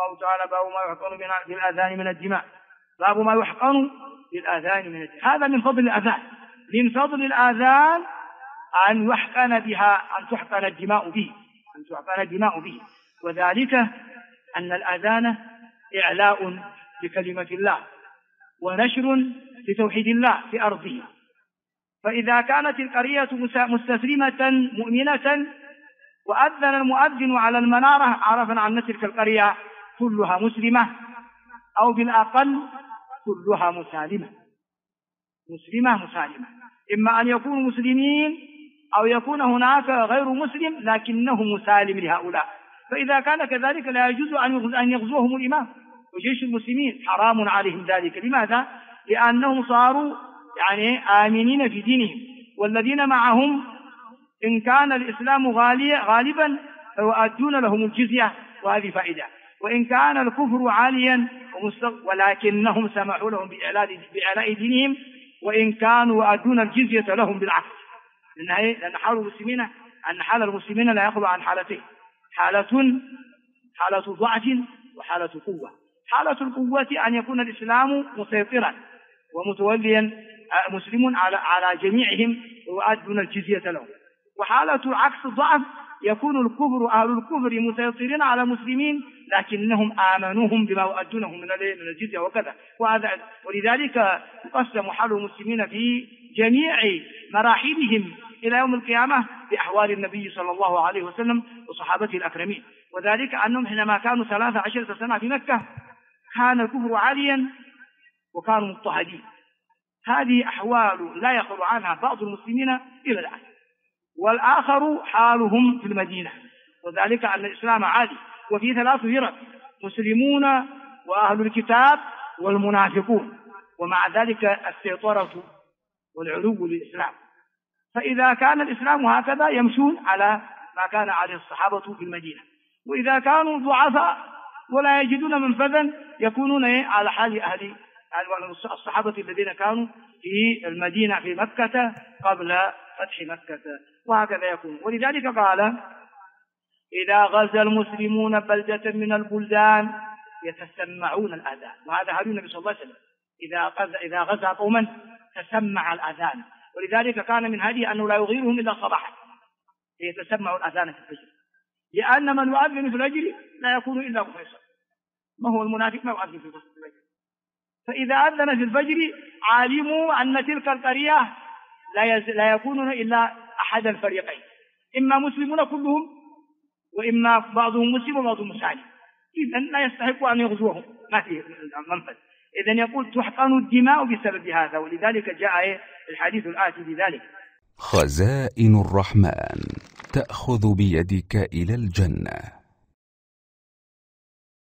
الله تعالى باب ما يحقن بالآذان من الدماء. باب ما يحقن بالآذان من الدماء. هذا من فضل الآذان. من فضل الآذان أن يحقن بها، أن تحقن الدماء به، أن تحقن الدماء به. وذلك أن الآذان إعلاء لكلمة الله ونشر لتوحيد الله في أرضه. فإذا كانت القرية مستسلمة مؤمنة وأذن المؤذن على المنارة، عرفنا أن تلك القرية كلها مسلمة أو بالأقل كلها مسالمة مسالمة. إما أن يكونوا مسلمين أو يكون هناك غير مسلم لكنه مسالم لهؤلاء. فإذا كان كذلك لا يجوز أن يغزوهم الإمام وجيش المسلمين، حرام عليهم ذلك. لماذا؟ لأنهم صاروا آمنين في دينهم، والذين معهم إن كان الإسلام غالبا فيؤدون لهم الجزية، وهذه فائدة. وإن كان الكفر عاليا ولكنهم سمحوا لهم بإعلاء دينهم، وإن كانوا يؤدون الجزية لهم بالعكس. لأن حال المسلمين لا يخلو عن حالتين: حالة ضعف وحالة قوة. حالة القوة أن يكون الإسلام مسيطرا ومتوليا مسلم على جميعهم ويؤدون الجزية لهم. وحالة عكس الضعف يكون أهل الكفر مسيطرين على المسلمين لكنهم آمنوهم بما يؤدونه من الجزية وكذا. ولذلك يقسم حال المسلمين في جميع مراحلهم إلى يوم القيامة بأحوال النبي صلى الله عليه وسلم وصحابته الأكرمين. وذلك أنهم حينما كانوا 13 سنة في مكة كان الكفر عاليا وكانوا مضطهدين. هذه أحوال لا يخلو عنها بعض المسلمين إلى الآن. والآخر حالهم في المدينة، وذلك أن الإسلام عالي وفي 3 فرق: مسلمون وأهل الكتاب والمنافقون، ومع ذلك السيطرة والعلو للإسلام. فإذا كان الإسلام هكذا يمشون على ما كان عليه الصحابة في المدينة، وإذا كانوا ضعفاء ولا يجدون منفذا يكونون على حال أهل الصحابة الذين كانوا في المدينة في مكة قبل فتح مكة، وهكذا يكون. ولذلك قال: إذا غزا المسلمون بلدة من البلدان يتسمعون الأذان. وهذا هدي النبي صلى الله عليه وسلم: إذا غزا قوما تسمع الأذان. ولذلك كان من هديه أنه لا يغيرهم إلا صباحا يتسمع الأذان في الفجر، لأن من يؤذن في الفجر لا يكون إلا مخلصا. ما هو المنافق ما يؤذن في الفجر؟ فإذا أذن في الفجر علموا أن تلك القرية لا يكونون إلا أحد الفريقين: إما مسلمون كلهم، وإما بعضهم مسلم وبعضهم مسالم. إذن لا يستحق أن يغزوهم، ما فيه منفذ. إذن يقول تحقن الدماء بسبب هذا. ولذلك جاء الحديث الآتي بذلك: خزائن الرحمن تأخذ بيدك إلى الجنة.